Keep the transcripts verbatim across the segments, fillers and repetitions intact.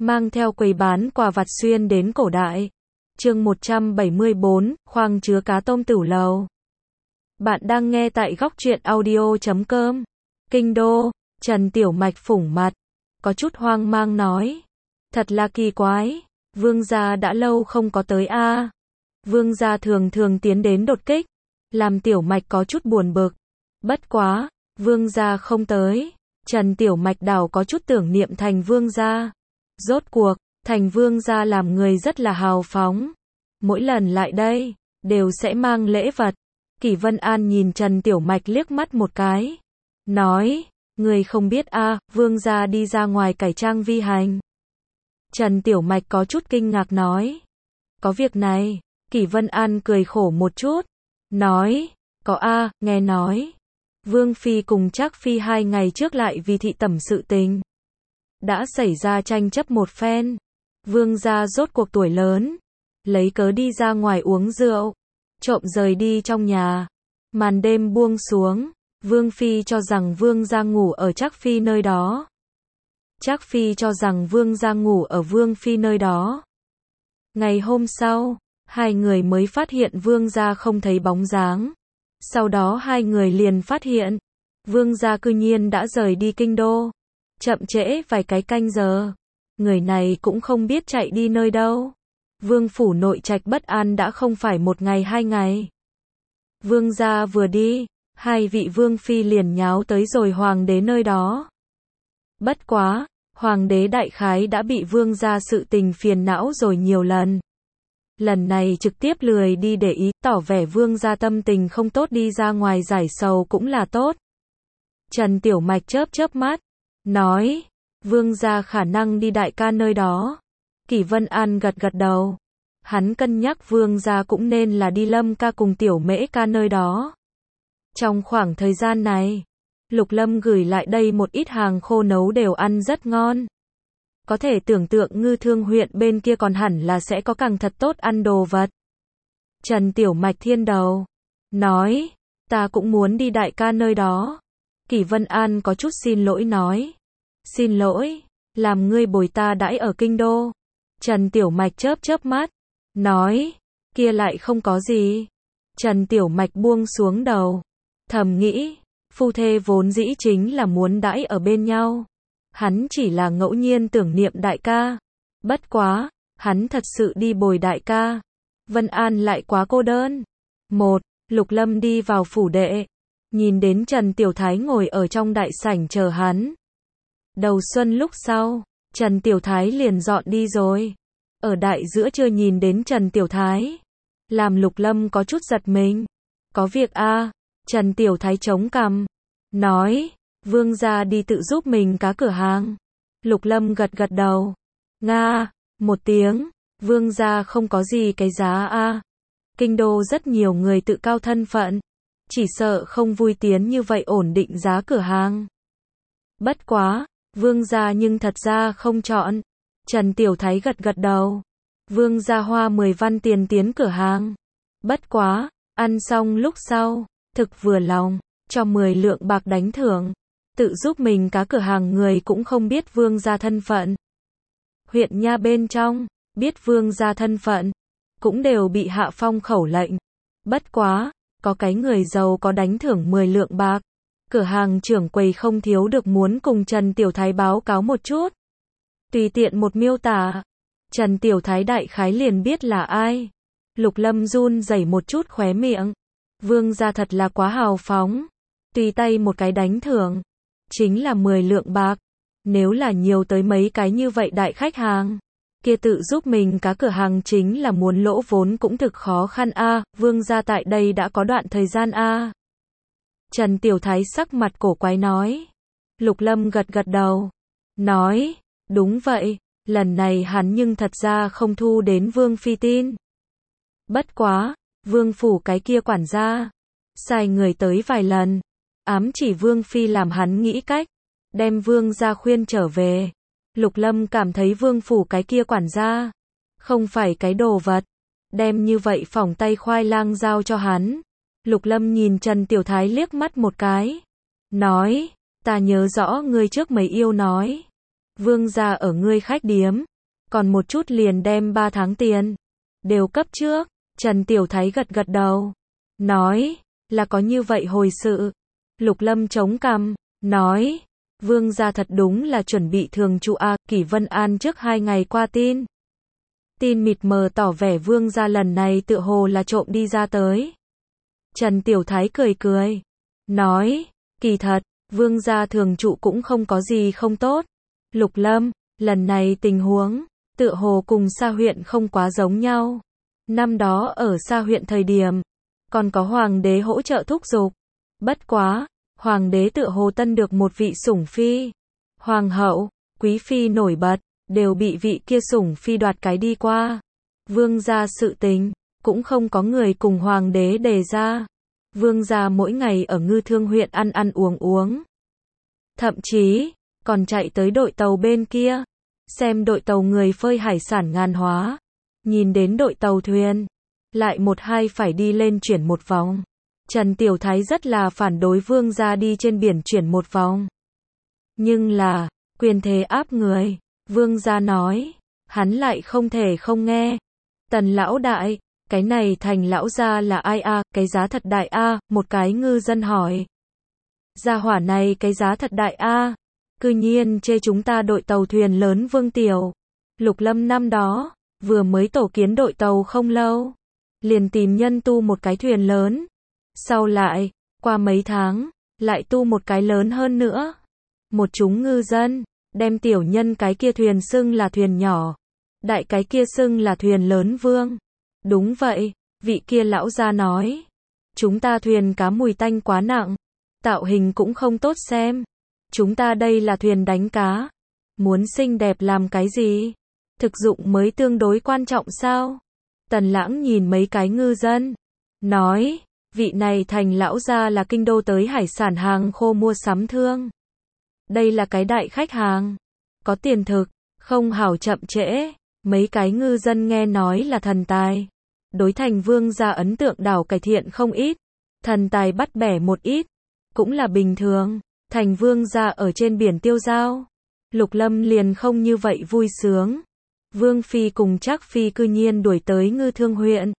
mang theo quầy bán quà vặt xuyên đến cổ đại. Chương một trăm bảy mươi bốn, khoang chứa cá tôm tửu lầu. Bạn đang nghe tại góc truyện audio chấm com. Kinh đô, Trần Tiểu Mạch phủng mặt, có chút hoang mang nói. Thật là kỳ quái, vương gia đã lâu không có tới a. À. Vương gia thường thường tiến đến đột kích, làm Tiểu Mạch có chút buồn bực. Bất quá, vương gia không tới, Trần Tiểu Mạch đảo có chút tưởng niệm Thành vương gia. Rốt cuộc, Thành vương gia làm người rất là hào phóng. Mỗi lần lại đây, đều sẽ mang lễ vật. Kỷ Vân An nhìn Trần Tiểu Mạch liếc mắt một cái. Nói, người không biết a, à, vương gia đi ra ngoài cải trang vi hành. Trần Tiểu Mạch có chút kinh ngạc nói. Có việc này, Kỷ Vân An cười khổ một chút. Nói, có a, à, nghe nói. Vương Phi cùng Trác Phi hai ngày trước lại vì thị tẩm sự tình. Đã xảy ra tranh chấp một phen. Vương gia rốt cuộc tuổi lớn. Lấy cớ đi ra ngoài uống rượu. Trộm rời đi trong nhà. Màn đêm buông xuống. Vương Phi cho rằng Vương gia ngủ ở Trác Phi nơi đó. Trác Phi cho rằng Vương gia ngủ ở Vương Phi nơi đó. Ngày hôm sau, hai người mới phát hiện Vương gia không thấy bóng dáng. Sau đó hai người liền phát hiện, Vương gia cư nhiên đã rời đi kinh đô. Chậm trễ vài cái canh giờ. Người này cũng không biết chạy đi nơi đâu. Vương phủ nội trạch bất an đã không phải một ngày hai ngày. Vương gia vừa đi, hai vị vương phi liền nháo tới rồi hoàng đế nơi đó. Bất quá, hoàng đế đại khái đã bị vương gia sự tình phiền não rồi nhiều lần. Lần này trực tiếp lười đi để ý, tỏ vẻ vương gia tâm tình không tốt đi ra ngoài giải sầu cũng là tốt. Trần Tiểu Mạch chớp chớp mắt, nói, vương gia khả năng đi đại ca nơi đó. Kỷ Vân An gật gật đầu. Hắn cân nhắc vương gia cũng nên là đi Lâm ca cùng Tiểu Mễ ca nơi đó. Trong khoảng thời gian này, Lục Lâm gửi lại đây một ít hàng khô nấu đều ăn rất ngon. Có thể tưởng tượng Ngư Thương huyện bên kia còn hẳn là sẽ có càng thật tốt ăn đồ vật. Trần Tiểu Mạch thiên đầu, nói, ta cũng muốn đi đại ca nơi đó. Kỷ Vân An có chút xin lỗi nói. Xin lỗi, làm ngươi bồi ta đãi ở kinh đô. Trần Tiểu Mạch chớp chớp mắt, nói, kia lại không có gì. Trần Tiểu Mạch buông xuống đầu, thầm nghĩ, phu thê vốn dĩ chính là muốn đãi ở bên nhau. Hắn chỉ là ngẫu nhiên tưởng niệm đại ca. Bất quá, hắn thật sự đi bồi đại ca. Vân An lại quá cô đơn. Một, Lục Lâm đi vào phủ đệ. Nhìn đến Trần Tiểu Thái ngồi ở trong đại sảnh chờ hắn. Đầu xuân lúc sau, Trần Tiểu Thái liền dọn đi rồi. Ở đại giữa trưa nhìn đến Trần Tiểu Thái. Làm Lục Lâm có chút giật mình. Có việc a à? Trần Tiểu Thái chống cằm. Nói, vương gia đi tự giúp mình cá cửa hàng. Lục Lâm gật gật đầu. Nga, một tiếng, vương gia không có gì cái giá a. À. Kinh đô rất nhiều người tự cao thân phận. Chỉ sợ không vui tiến như vậy ổn định giá cửa hàng. Bất quá, vương gia nhưng thật ra không chọn. Trần Tiểu Thái gật gật đầu. Vương gia hoa mười văn tiền tiến cửa hàng. Bất quá, ăn xong lúc sau, thực vừa lòng, cho mười lượng bạc đánh thưởng. Tự giúp mình cá cửa hàng người cũng không biết vương gia thân phận. Huyện nha bên trong, biết vương gia thân phận, cũng đều bị hạ phong khẩu lệnh. Bất quá, có cái người giàu có đánh thưởng mười lượng bạc. Cửa hàng trưởng quầy không thiếu được muốn cùng Trần Tiểu Thái báo cáo một chút. Tùy tiện một miêu tả, Trần Tiểu Thái đại khái liền biết là ai. Lục Lâm run rẩy một chút khóe miệng. Vương gia thật là quá hào phóng. Tùy tay một cái đánh thưởng, chính là mười lượng bạc. Nếu là nhiều tới mấy cái như vậy đại khách hàng, kia tự giúp mình cá cửa hàng chính là muốn lỗ vốn cũng thực khó khăn a. À, vương gia tại đây đã có đoạn thời gian a. À. Trần Tiểu Thái sắc mặt cổ quái nói. Lục Lâm gật gật đầu, nói, đúng vậy, lần này hắn nhưng thật ra không thu đến vương phi tin. Bất quá, vương phủ cái kia quản gia, sai người tới vài lần, ám chỉ vương phi làm hắn nghĩ cách, đem vương gia khuyên trở về. Lục Lâm cảm thấy vương phủ cái kia quản gia, không phải cái đồ vật, đem như vậy phỏng tay khoai lang giao cho hắn. Lục Lâm nhìn Trần Tiểu Thái liếc mắt một cái, nói, ta nhớ rõ ngươi trước mấy yêu nói, vương gia ở ngươi khách điếm, còn một chút liền đem ba tháng tiền đều cấp trước. Trần Tiểu Thái gật gật đầu, nói, là có như vậy hồi sự. Lục Lâm chống cằm, nói, Vương gia thật đúng là chuẩn bị thường trụ a. Kỷ Vân An trước hai ngày qua tin. Tin mịt mờ tỏ vẻ Vương gia lần này tựa hồ là trộm đi ra tới. Trần Tiểu Thái cười cười, nói, kỳ thật, Vương gia thường trụ cũng không có gì không tốt. Lục Lâm, lần này tình huống, tựa hồ cùng Sa huyện không quá giống nhau. Năm đó ở Sa huyện thời điểm, còn có hoàng đế hỗ trợ thúc giục. Bất quá, hoàng đế tựa hồ tân được một vị sủng phi. Hoàng hậu, quý phi nổi bật, đều bị vị kia sủng phi đoạt cái đi qua. Vương gia sự tình, cũng không có người cùng hoàng đế đề ra. Vương gia mỗi ngày ở Ngư Thương huyện ăn ăn uống uống. Thậm chí, còn chạy tới đội tàu bên kia, xem đội tàu người phơi hải sản ngàn hóa. Nhìn đến đội tàu thuyền, lại một hai phải đi lên chuyển một vòng. Trần Tiểu Thái rất là phản đối Vương gia đi trên biển chuyển một vòng. Nhưng là, quyền thế áp người, Vương gia nói, hắn lại không thể không nghe. Tần lão đại, cái này Thành lão gia là ai a? À, cái giá thật đại a, à, một cái ngư dân hỏi. Gia hỏa này cái giá thật đại a, à, cư nhiên chê chúng ta đội tàu thuyền lớn Vương Tiểu. Lục Lâm năm đó, vừa mới tổ kiến đội tàu không lâu, liền tìm nhân tu một cái thuyền lớn. Sau lại, qua mấy tháng, lại tu một cái lớn hơn nữa. Một chúng ngư dân, đem tiểu nhân cái kia thuyền xưng là thuyền nhỏ, đại cái kia xưng là thuyền lớn Vương. Đúng vậy, vị kia lão gia nói, chúng ta thuyền cá mùi tanh quá nặng, tạo hình cũng không tốt xem. Chúng ta đây là thuyền đánh cá, muốn xinh đẹp làm cái gì? Thực dụng mới tương đối quan trọng sao? Tần Lãng nhìn mấy cái ngư dân, nói, vị này Thành lão gia là kinh đô tới hải sản hàng khô mua sắm thương. Đây là cái đại khách hàng, có tiền thực, không hảo chậm trễ. Mấy cái ngư dân nghe nói là thần tài, đối Thành Vương gia ấn tượng đảo cải thiện không ít. Thần tài bắt bẻ một ít, cũng là bình thường. Thành Vương gia ở trên biển tiêu dao, Lục Lâm liền không như vậy vui sướng. Vương phi cùng Trác phi cư nhiên đuổi tới Ngư Thương huyện.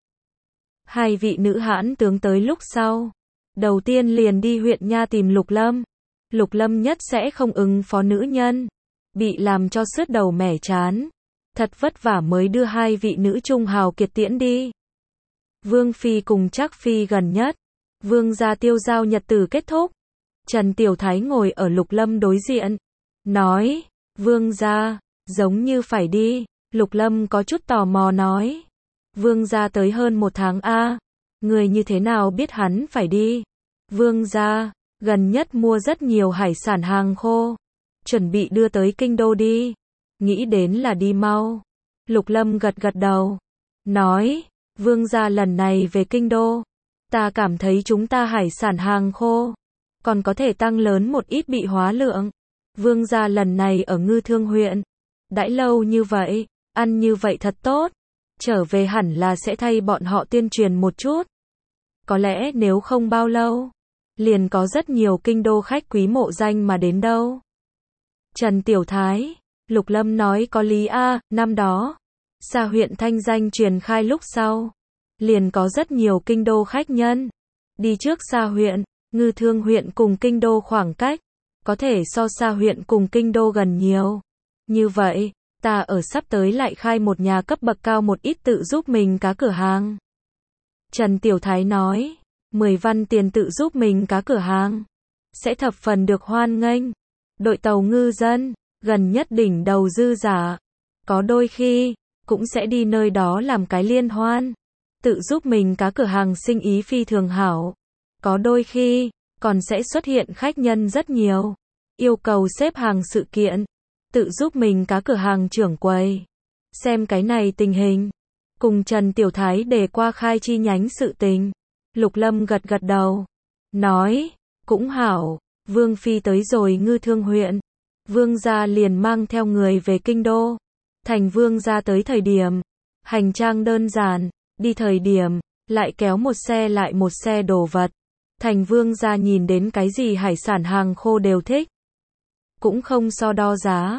Hai vị nữ hãn tướng tới lúc sau, đầu tiên liền đi huyện nha tìm Lục Lâm. Lục Lâm nhất sẽ không ứng phó nữ nhân, bị làm cho sứt đầu mẻ chán. Thật vất vả mới đưa hai vị nữ trung hào kiệt tiễn đi. Vương phi cùng Trác phi gần nhất, Vương gia tiêu giao nhật tử kết thúc. Trần Tiểu Thái ngồi ở Lục Lâm đối diện, nói, Vương gia, giống như phải đi. Lục Lâm có chút tò mò nói, Vương gia tới hơn một tháng a, à, người như thế nào biết hắn phải đi? Vương gia, gần nhất mua rất nhiều hải sản hàng khô, chuẩn bị đưa tới kinh đô đi, nghĩ đến là đi mau. Lục Lâm gật gật đầu, nói, Vương gia lần này về kinh đô, ta cảm thấy chúng ta hải sản hàng khô, còn có thể tăng lớn một ít bị hóa lượng. Vương gia lần này ở Ngư Thương huyện, đãi lâu như vậy, ăn như vậy thật tốt, trở về hẳn là sẽ thay bọn họ tuyên truyền một chút. Có lẽ nếu không bao lâu, liền có rất nhiều kinh đô khách quý mộ danh mà đến đâu. Trần Tiểu Thái, Lục Lâm nói có lý a, năm đó, Sa huyện thanh danh truyền khai lúc sau, liền có rất nhiều kinh đô khách nhân đi trước Sa huyện. Ngư Thương huyện cùng kinh đô khoảng cách, có thể so Sa huyện cùng kinh đô gần nhiều. Như vậy, ta ở sắp tới lại khai một nhà cấp bậc cao một ít tự giúp mình cá cửa hàng. Trần Tiểu Thái nói, mười văn tiền tự giúp mình cá cửa hàng, sẽ thập phần được hoan nghênh. Đội tàu ngư dân, gần nhất đỉnh đầu dư giả, có đôi khi, cũng sẽ đi nơi đó làm cái liên hoan. Tự giúp mình cá cửa hàng sinh ý phi thường hảo. Có đôi khi, còn sẽ xuất hiện khách nhân rất nhiều, yêu cầu xếp hàng sự kiện. Tự giúp mình cá cửa hàng trưởng quầy, xem cái này tình hình, cùng Trần Tiểu Thái đề qua khai chi nhánh sự tình. Lục Lâm gật gật đầu, nói, cũng hảo. Vương phi tới rồi Ngư Thương huyện, Vương gia liền mang theo người về kinh đô. Thành Vương gia tới thời điểm, hành trang đơn giản, đi thời điểm, lại kéo một xe lại một xe đồ vật. Thành Vương gia nhìn đến cái gì hải sản hàng khô đều thích, cũng không so đo giá,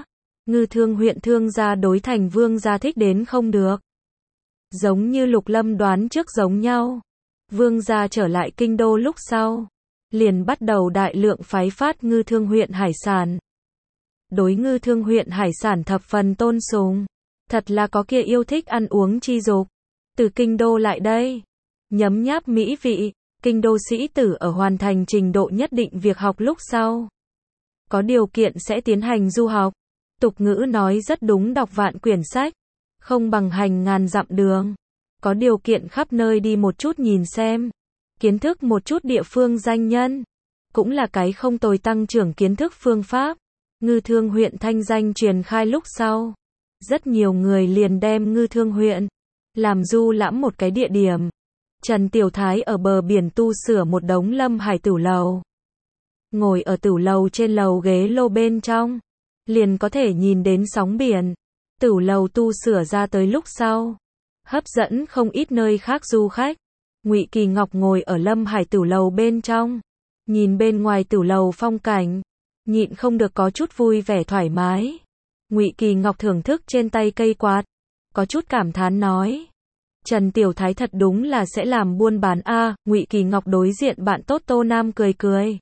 Ngư Thương huyện thương gia đối Thành Vương gia thích đến không được. Giống như Lục Lâm đoán trước giống nhau. Vương gia trở lại kinh đô lúc sau, liền bắt đầu đại lượng phái phát Ngư Thương huyện hải sản. Đối Ngư Thương huyện hải sản thập phần tôn sùng. Thật là có kia yêu thích ăn uống chi dục. Từ kinh đô lại đây, nhấm nháp mỹ vị, kinh đô sĩ tử ở hoàn thành trình độ nhất định việc học lúc sau. Có điều kiện sẽ tiến hành du học. Tục ngữ nói rất đúng, đọc vạn quyển sách, không bằng hành ngàn dặm đường. Có điều kiện khắp nơi đi một chút nhìn xem, kiến thức một chút địa phương danh nhân, cũng là cái không tồi tăng trưởng kiến thức phương pháp. Ngư Thương huyện thanh danh truyền khai lúc sau, rất nhiều người liền đem Ngư Thương huyện làm du lãm một cái địa điểm. Trần Tiểu Thái ở bờ biển tu sửa một đống lâm hải tửu lầu. Ngồi ở tửu lầu trên lầu ghế lô bên trong, liền có thể nhìn đến sóng biển. Tửu lầu tu sửa ra tới lúc sau, hấp dẫn không ít nơi khác du khách. Ngụy Kỳ Ngọc ngồi ở lâm hải tửu lầu bên trong, nhìn bên ngoài tửu lầu phong cảnh, nhịn không được có chút vui vẻ thoải mái. Ngụy Kỳ Ngọc thưởng thức trên tay cây quạt, có chút cảm thán nói: Trần Tiểu Thái thật đúng là sẽ làm buôn bán a. Ngụy Kỳ Ngọc đối diện bạn tốt Tô Nam cười cười,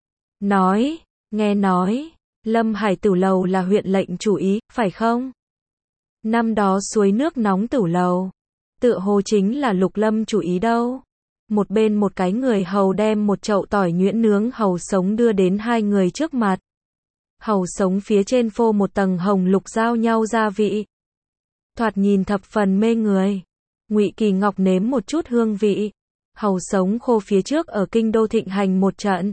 nói: nghe nói lâm hải tửu lầu là huyện lệnh chủ ý, phải không? Năm đó suối nước nóng tửu lầu, tựa hồ chính là Lục Lâm chủ ý đâu. Một bên một cái người hầu đem một chậu tỏi nhuyễn nướng hầu sống đưa đến hai người trước mặt. Hầu sống phía trên phô một tầng hồng lục giao nhau gia vị, thoạt nhìn thập phần mê người. Ngụy Kỳ Ngọc nếm một chút hương vị. Hầu sống khô phía trước ở kinh đô thịnh hành một trận,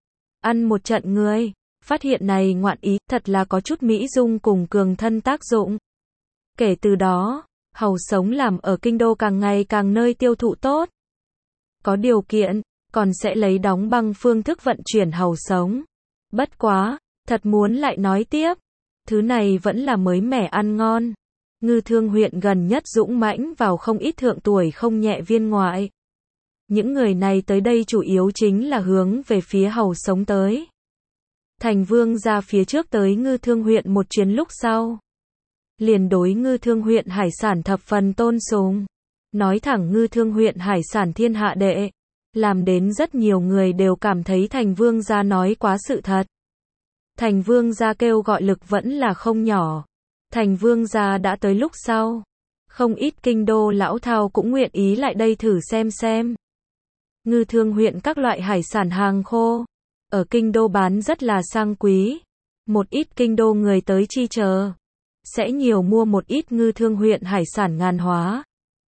ăn một trận người, phát hiện này ngoạn ý thật là có chút mỹ dung cùng cường thân tác dụng. Kể từ đó, hầu sống làm ở kinh đô càng ngày càng nơi tiêu thụ tốt. Có điều kiện, còn sẽ lấy đóng băng phương thức vận chuyển hầu sống. Bất quá, thật muốn lại nói tiếp, thứ này vẫn là mới mẻ ăn ngon. Ngư Thương huyện gần nhất dũng mãnh vào không ít thượng tuổi không nhẹ viên ngoại. Những người này tới đây chủ yếu chính là hướng về phía hầu sống tới. Thành Vương ra phía trước tới Ngư Thương huyện một chuyến lúc sau, liền đối Ngư Thương huyện hải sản thập phần tôn sùng. Nói thẳng Ngư Thương huyện hải sản thiên hạ đệ, làm đến rất nhiều người đều cảm thấy Thành Vương gia nói quá sự thật. Thành Vương gia kêu gọi lực vẫn là không nhỏ. Thành Vương gia đã tới lúc sau, không ít kinh đô lão thao cũng nguyện ý lại đây thử xem xem. Ngư Thương huyện các loại hải sản hàng khô, ở kinh đô bán rất là sang quý. Một ít kinh đô người tới chi chờ, sẽ nhiều mua một ít Ngư Thương huyện hải sản ngàn hóa.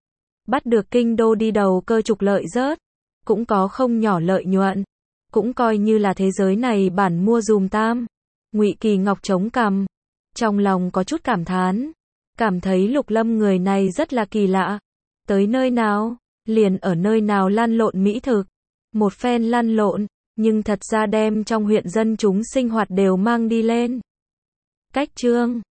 Bắt được kinh đô đi đầu cơ trục lợi rớt, cũng có không nhỏ lợi nhuận, cũng coi như là thế giới này bản mua dùm tam. Ngụy Kỳ Ngọc chống cằm, trong lòng có chút cảm thán, cảm thấy Lục Lâm người này rất là kỳ lạ. Tới nơi nào, liền ở nơi nào lăn lộn mỹ thực. Một phen lăn lộn, nhưng thật ra đem trong huyện dân chúng sinh hoạt đều mang đi lên. Cách chương